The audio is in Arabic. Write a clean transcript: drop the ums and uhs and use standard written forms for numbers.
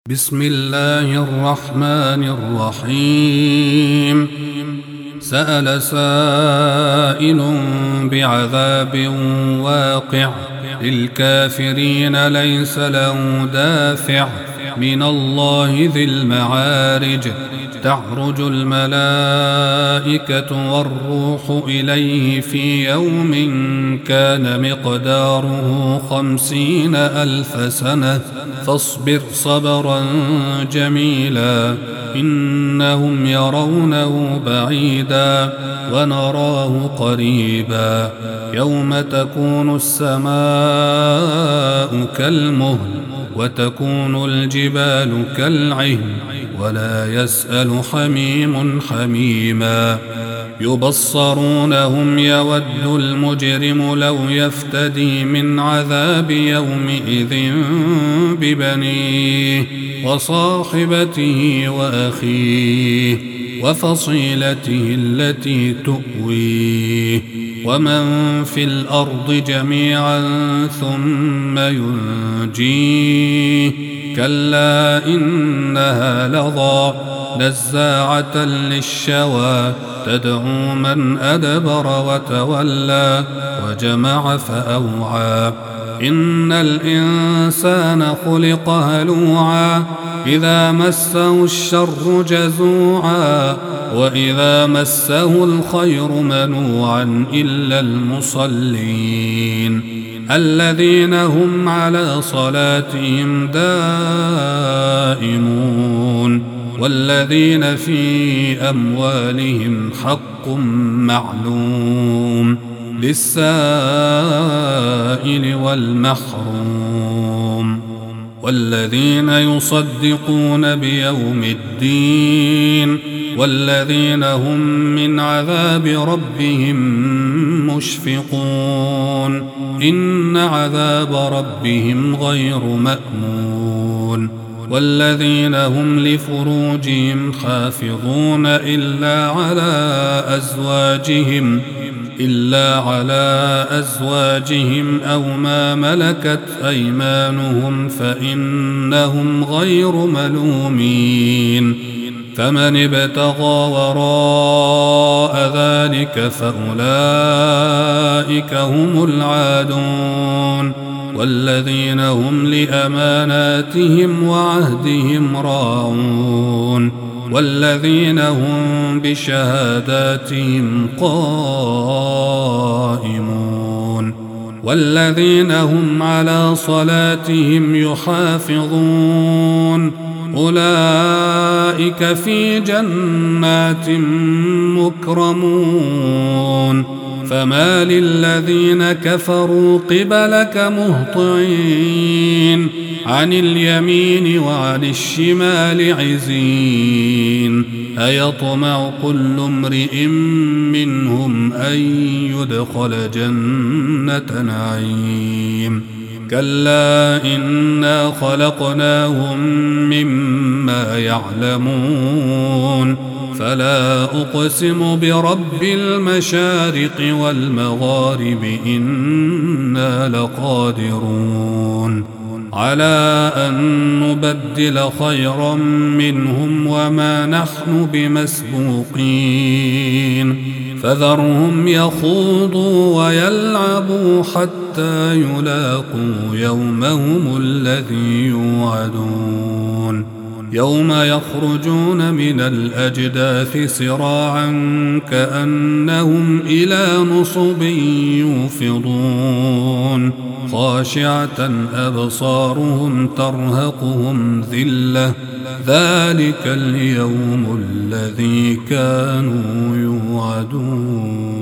بسم الله الرحمن الرحيم. سأل سائل بعذاب واقع للكافرين ليس له دافع من الله ذي المعارج. تعرج الملائكة والروح إليه في يوم كان مقداره 50,000 سنة فاصبر صبرا جميلا إنهم يرونه بعيدا ونراه قريبا يوم تكون السماء كالمهل وتكون الجبال كالعهن ولا يسأل حميم حميما. يبصرونهم يود المجرم لو يفتدي من عذاب يومئذ ببنيه وصاحبته وأخيه وفصيلته التي تؤويه ومن في الأرض جميعا ثم ينجيه. كلا إنها لظى نزاعة للشوى تدعو من أدبر وتولى وجمع فأوعى. إن الإنسان خلق هلوعا إذا مسه الشر جزوعا وإذا مسه الخير منوعا إلا المصلين الذين هم على صلاتهم دائمون والذين في أموالهم حق معلوم للسائل والمحروم والذين يصدقون بيوم الدين والذين هم من عذاب ربهم مشفقون إن عذاب ربهم غير مأمون. والذين هم لفروجهم حافظون إلا على أزواجهم أو ما ملكت أيمانهم فإنهم غير ملومين. فمن ابتغى وراء ذلك فأولئك هم العادون والذين هم لأماناتهم وعهدهم راعون والذين هم بشهاداتهم قائمون والذين هم على صلاتهم يحافظون أولئك في جنات مكرمون. فما للذين كفروا قبلك مهطعين عن اليمين وعن الشمال عزين. أيطمع كل امرئ منهم أن يدخل جنة نعيم كلا إنا خلقناهم مما يعلمون. فلا أقسم برب المشارق والمغارب إنا لقادرون على أن نبدل خيرا منهم وما نحن بمسبوقين. فذرهم يخوضوا ويلعبوا حتى يلاقوا يومهم الذي يوعدون يوم يخرجون من الأجداث سراعا كأنهم إلى نصب يوفضون خاشعة أبصارهم ترهقهم ذلة ذلك اليوم الذي كانوا يوعدون.